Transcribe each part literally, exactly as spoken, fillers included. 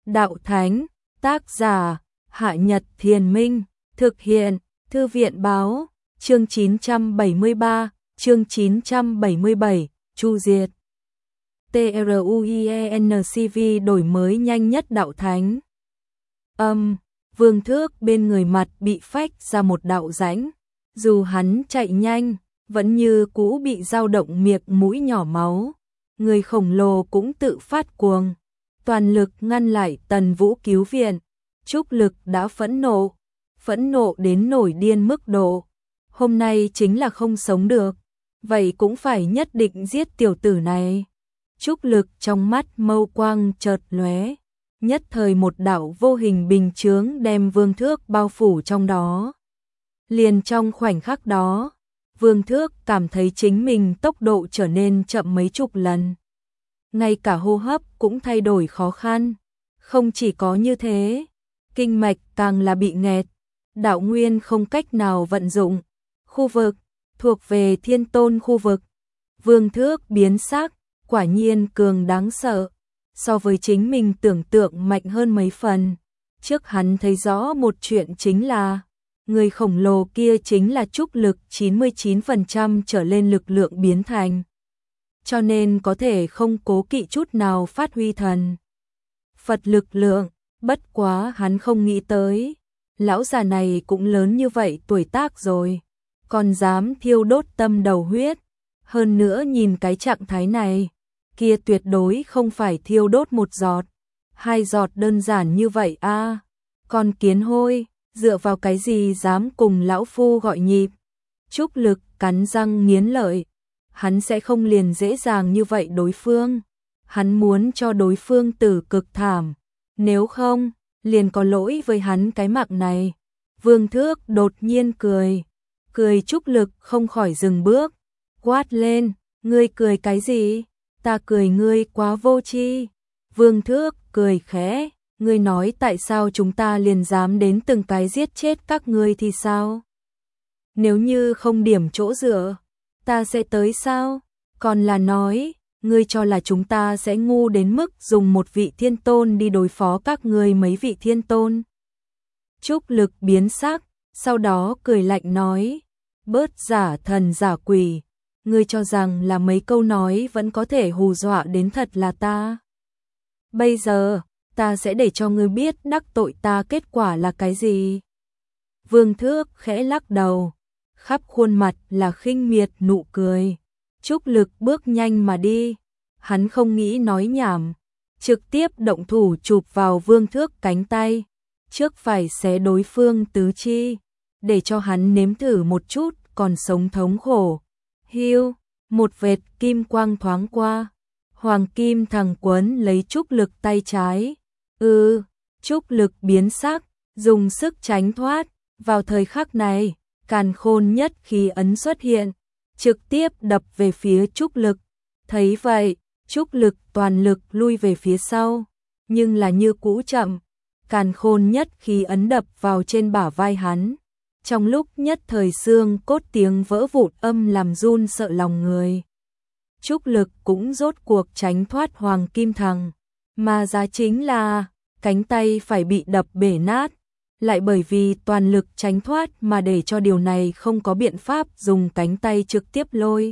Đạo Thánh, tác giả, Hạ Nhật Thiền Minh, thực hiện, Thư viện Báo, chương chín trăm bảy mươi ba, chương chín trăm bảy mươi bảy, Chu Diệt. TRUIENCV đổi mới nhanh nhất Đạo Thánh. Âm, Vương Thước bên người mặt bị phách ra một đạo rãnh, dù hắn chạy nhanh, vẫn như cũ bị dao động miệng mũi nhỏ máu. Người khổng lồ cũng tự phát cuồng, toàn lực ngăn lại Tần Vũ cứu viện. Trúc Lực đã phẫn nộ, phẫn nộ đến nổi điên mức độ. Hôm nay chính là không sống được, vậy cũng phải nhất định giết tiểu tử này. Trúc Lực trong mắt mâu quang chợt lóe, nhất thời một đạo vô hình bình chướng đem Vương Thước bao phủ trong đó. Liền trong khoảnh khắc đó, Vương Thước cảm thấy chính mình tốc độ trở nên chậm mấy chục lần. Ngay cả hô hấp cũng thay đổi khó khăn. Không chỉ có như thế, kinh mạch càng là bị nghẹt, đạo nguyên không cách nào vận dụng. Khu vực thuộc về Thiên Tôn khu vực. Vương Thước biến sắc, quả nhiên cường đáng sợ, so với chính mình tưởng tượng mạnh hơn mấy phần. Trước hắn thấy rõ một chuyện chính là người khổng lồ kia chính là Trúc Lực chín mươi chín phần trăm trở lên lực lượng biến thành, cho nên có thể không cố kỵ chút nào phát huy thần Phật lực lượng. Bất quá hắn không nghĩ tới, lão già này cũng lớn như vậy tuổi tác rồi, còn dám thiêu đốt tâm đầu huyết. Hơn nữa nhìn cái trạng thái này, kia tuyệt đối không phải thiêu đốt một giọt, hai giọt đơn giản như vậy a. À, con kiến hôi, dựa vào cái gì dám cùng lão phu gọi nhịp? Trúc Lực cắn răng nghiến lợi, hắn sẽ không liền dễ dàng như vậy đối phương. Hắn muốn cho đối phương tử cực thảm, nếu không, liền có lỗi với hắn cái mạng này. Vương Thước đột nhiên cười, cười Trúc Lực không khỏi dừng bước, quát lên, ngươi cười cái gì? Ta cười ngươi quá vô tri. Vương Thước cười khẽ, ngươi nói tại sao chúng ta liền dám đến từng cái giết chết các ngươi thì sao? Nếu như không điểm chỗ dựa, ta sẽ tới sao? Còn là nói, ngươi cho là chúng ta sẽ ngu đến mức dùng một vị thiên tôn đi đối phó các ngươi mấy vị thiên tôn? Trúc Lực biến sắc, sau đó cười lạnh nói, bớt giả thần giả quỷ, ngươi cho rằng là mấy câu nói vẫn có thể hù dọa đến thật là ta. Bây giờ, ta sẽ để cho ngươi biết đắc tội ta kết quả là cái gì. Vương Thước khẽ lắc đầu, khắp khuôn mặt là khinh miệt nụ cười. Trúc Lực bước nhanh mà đi, hắn không nghĩ nói nhảm, trực tiếp động thủ chụp vào Vương Thước cánh tay, trước phải xé đối phương tứ chi, để cho hắn nếm thử một chút còn sống thống khổ. Hiu, một vệt kim quang thoáng qua, hoàng kim thằng quấn lấy Trúc Lực tay trái. Ừ, Trúc Lực biến sắc, dùng sức tránh thoát. Vào thời khắc này, càn khôn nhất khí ấn xuất hiện, trực tiếp đập về phía Trúc Lực. Thấy vậy, Trúc Lực toàn lực lui về phía sau, nhưng là như cũ chậm. Càn khôn nhất khí ấn đập vào trên bả vai hắn, trong lúc nhất thời xương cốt tiếng vỡ vụn âm làm run sợ lòng người. Trúc Lực cũng rốt cuộc tránh thoát hoàng kim thằng, mà giá chính là cánh tay phải bị đập bể nát, lại bởi vì toàn lực tránh thoát mà để cho điều này không có biện pháp dùng cánh tay trực tiếp lôi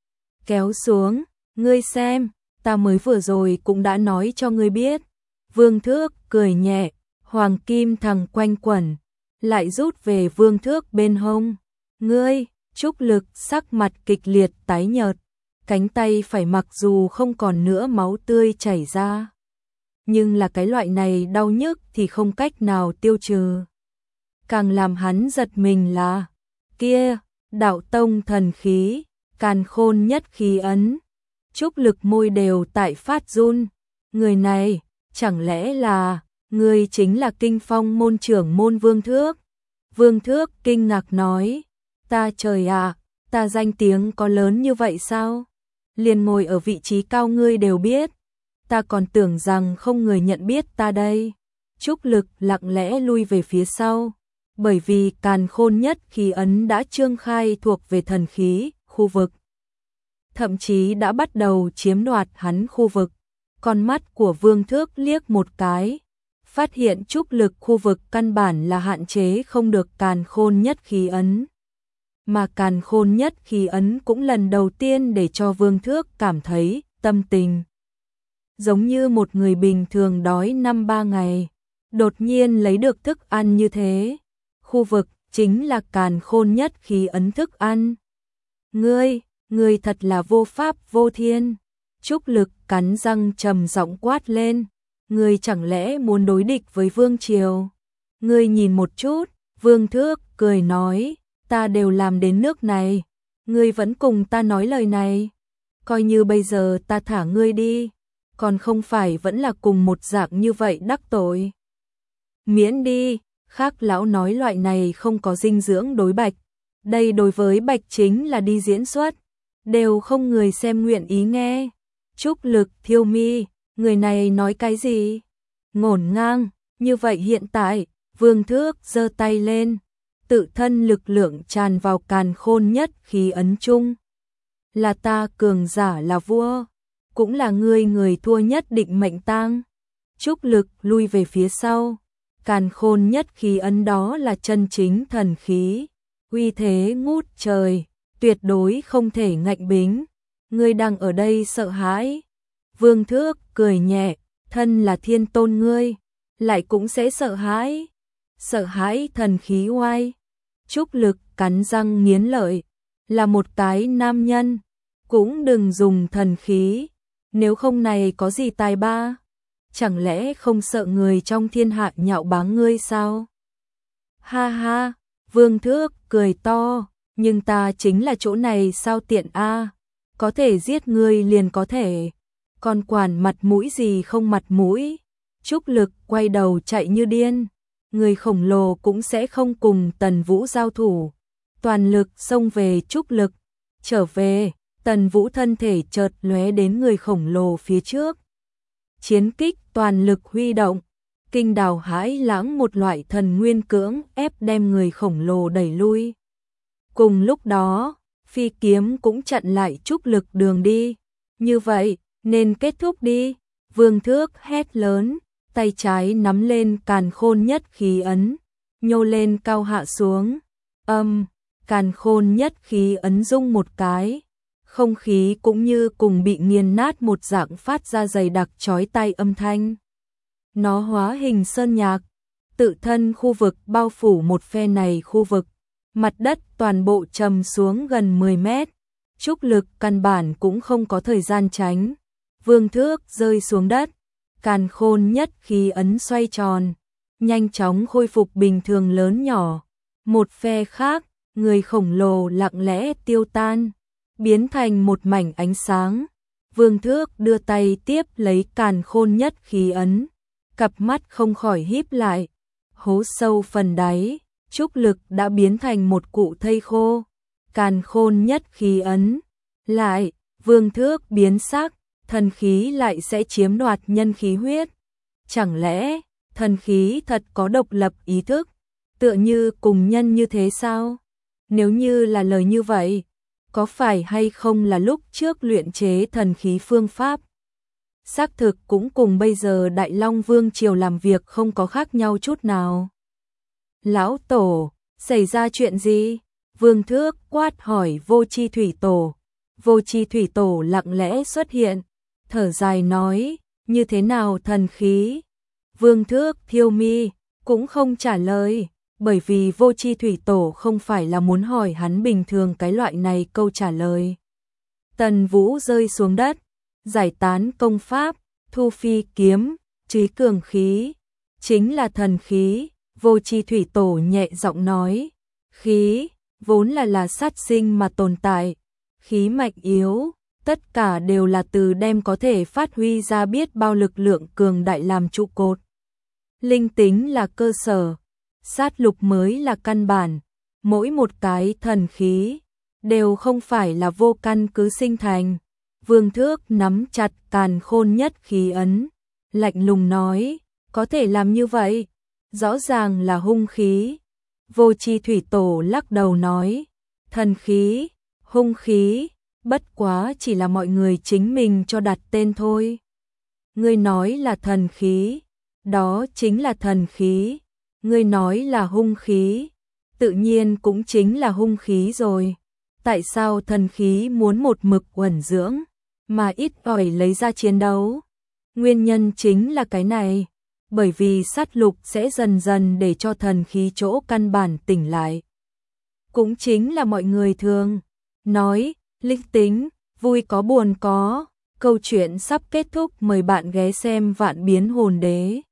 kéo xuống. Ngươi xem, ta mới vừa rồi cũng đã nói cho ngươi biết. Vương Thước cười nhẹ, hoàng kim thằng quanh quẩn, lại rút về Vương Thước bên hông. Ngươi, Trúc Lực sắc mặt kịch liệt tái nhợt, cánh tay phải mặc dù không còn nữa máu tươi chảy ra, nhưng là cái loại này đau nhức thì không cách nào tiêu trừ. Càng làm hắn giật mình là, kia, đạo tông thần khí, càn khôn nhất khí ấn. Trúc Lực môi đều tại phát run, người này, chẳng lẽ là, người chính là Kinh Phong môn trưởng môn Vương Thước? Vương Thước kinh ngạc nói, ta trời ạ, à, ta danh tiếng có lớn như vậy sao? Liền ngồi ở vị trí cao ngươi đều biết, ta còn tưởng rằng không người nhận biết ta đây. Trúc Lực lặng lẽ lui về phía sau, bởi vì càn khôn nhất khí ấn đã trương khai thuộc về thần khí, khu vực. Thậm chí đã bắt đầu chiếm đoạt hắn khu vực. Con mắt của Vương Thước liếc một cái, phát hiện trúc lực khu vực căn bản là hạn chế không được càn khôn nhất khí ấn. Mà càn khôn nhất khí ấn cũng lần đầu tiên để cho Vương Thước cảm thấy tâm tình giống như một người bình thường đói năm ba ngày, đột nhiên lấy được thức ăn như thế. Khu vực chính là càn khôn nhất khí ấn thức ăn. Ngươi, ngươi thật là vô pháp vô thiên. Trúc Lực cắn răng trầm giọng quát lên. Ngươi chẳng lẽ muốn đối địch với Vương Triều? Ngươi nhìn một chút, Vương Thước cười nói, ta đều làm đến nước này, ngươi vẫn cùng ta nói lời này. Coi như bây giờ ta thả ngươi đi, còn không phải vẫn là cùng một dạng như vậy đắc tội. Miễn đi, khác lão nói loại này không có dinh dưỡng đối Bạch. Đây đối với Bạch chính là đi diễn xuất, đều không người xem nguyện ý nghe. Trúc Lực thiêu mi, người này nói cái gì? Ngổn ngang, như vậy hiện tại, Vương Thước giơ tay lên, tự thân lực lượng tràn vào càn khôn nhất khí ấn chung. Là ta cường giả là vua, cũng là ngươi người thua nhất định mệnh tang. Trúc Lực lui về phía sau, càn khôn nhất khí ấn đó là chân chính thần khí, uy thế ngút trời, tuyệt đối không thể ngạnh bính. Ngươi đang ở đây sợ hãi? Vương Thước cười nhẹ, thân là thiên tôn ngươi, lại cũng sẽ sợ hãi. Sợ hãi thần khí oai. Trúc Lực cắn răng nghiến lợi, là một cái nam nhân, cũng đừng dùng thần khí, nếu không này có gì tài ba, chẳng lẽ không sợ người trong thiên hạ nhạo báng ngươi sao? Ha ha, Vương Thước cười to, nhưng ta chính là chỗ này sao tiện a, có thể giết ngươi liền có thể, còn quản mặt mũi gì không mặt mũi. Trúc Lực quay đầu chạy như điên, người khổng lồ cũng sẽ không cùng Tần Vũ giao thủ, toàn lực xông về Trúc Lực. Trở về, Tần Vũ thân thể chợt lóe đến người khổng lồ phía trước. Chiến kích toàn lực huy động, kinh đào hãi lãng một loại thần nguyên cưỡng ép đem người khổng lồ đẩy lui. Cùng lúc đó, phi kiếm cũng chặn lại Trúc Lực đường đi. Như vậy, nên kết thúc đi. Vương Thước hét lớn, tay trái nắm lên càn khôn nhất khí ấn, nhô lên cao hạ xuống. Âm, càn khôn nhất khí ấn rung một cái, không khí cũng như cùng bị nghiền nát một dạng phát ra dày đặc chói tai âm thanh. Nó hóa hình sơn nhạc, tự thân khu vực bao phủ một phe này khu vực, mặt đất toàn bộ trầm xuống gần mười mét. Trúc Lực căn bản cũng không có thời gian tránh. Vương Thước rơi xuống đất, càn khôn nhất khí ấn xoay tròn, nhanh chóng khôi phục bình thường lớn nhỏ. Một phe khác, người khổng lồ lặng lẽ tiêu tan, biến thành một mảnh ánh sáng. Vương Thước đưa tay tiếp lấy càn khôn nhất khí ấn, cặp mắt không khỏi híp lại. Hố sâu phần đáy, Trúc Lực đã biến thành một cụ thây khô. Càn khôn nhất khí ấn lại, Vương Thước biến sắc, thần khí lại sẽ chiếm đoạt nhân khí huyết. Chẳng lẽ thần khí thật có độc lập ý thức, tựa như cùng nhân như thế sao? Nếu như là lời như vậy, có phải hay không là lúc trước luyện chế thần khí phương pháp? Xác thực cũng cùng bây giờ Đại Long Vương Triều làm việc không có khác nhau chút nào. Lão Tổ, xảy ra chuyện gì? Vương Thước quát hỏi Vô Chi Thủy Tổ. Vô Chi Thủy Tổ lặng lẽ xuất hiện, thở dài nói, như thế nào thần khí? Vương Thước thiêu mi, cũng không trả lời, bởi vì Vô Chi Thủy Tổ không phải là muốn hỏi hắn bình thường cái loại này câu trả lời. Tần Vũ rơi xuống đất, giải tán công pháp, thu phi kiếm, trí cường khí, chính là thần khí. Vô Chi Thủy Tổ nhẹ giọng nói, khí, vốn là là sát sinh mà tồn tại, khí mạnh yếu, tất cả đều là từ đem có thể phát huy ra biết bao lực lượng cường đại làm trụ cột. Linh tính là cơ sở, sát lục mới là căn bản, mỗi một cái thần khí đều không phải là vô căn cứ sinh thành. Vương Thước nắm chặt càn khôn nhất khí ấn, lạnh lùng nói, có thể làm như vậy, rõ ràng là hung khí. Vô Chi Thủy Tổ lắc đầu nói, thần khí, hung khí, bất quá chỉ là mọi người chính mình cho đặt tên thôi. Ngươi nói là thần khí, Đó chính là thần khí. Ngươi nói là hung khí, tự nhiên cũng chính là hung khí rồi. Tại sao thần khí muốn một mực uẩn dưỡng, mà ít ỏi lấy ra chiến đấu? Nguyên nhân chính là cái này, bởi vì sát lục sẽ dần dần để cho thần khí chỗ căn bản tỉnh lại. Cũng chính là mọi người thường nói, linh tính, vui có buồn có. Câu chuyện sắp kết thúc, mời bạn ghé xem Vạn Biến Hồn Đế.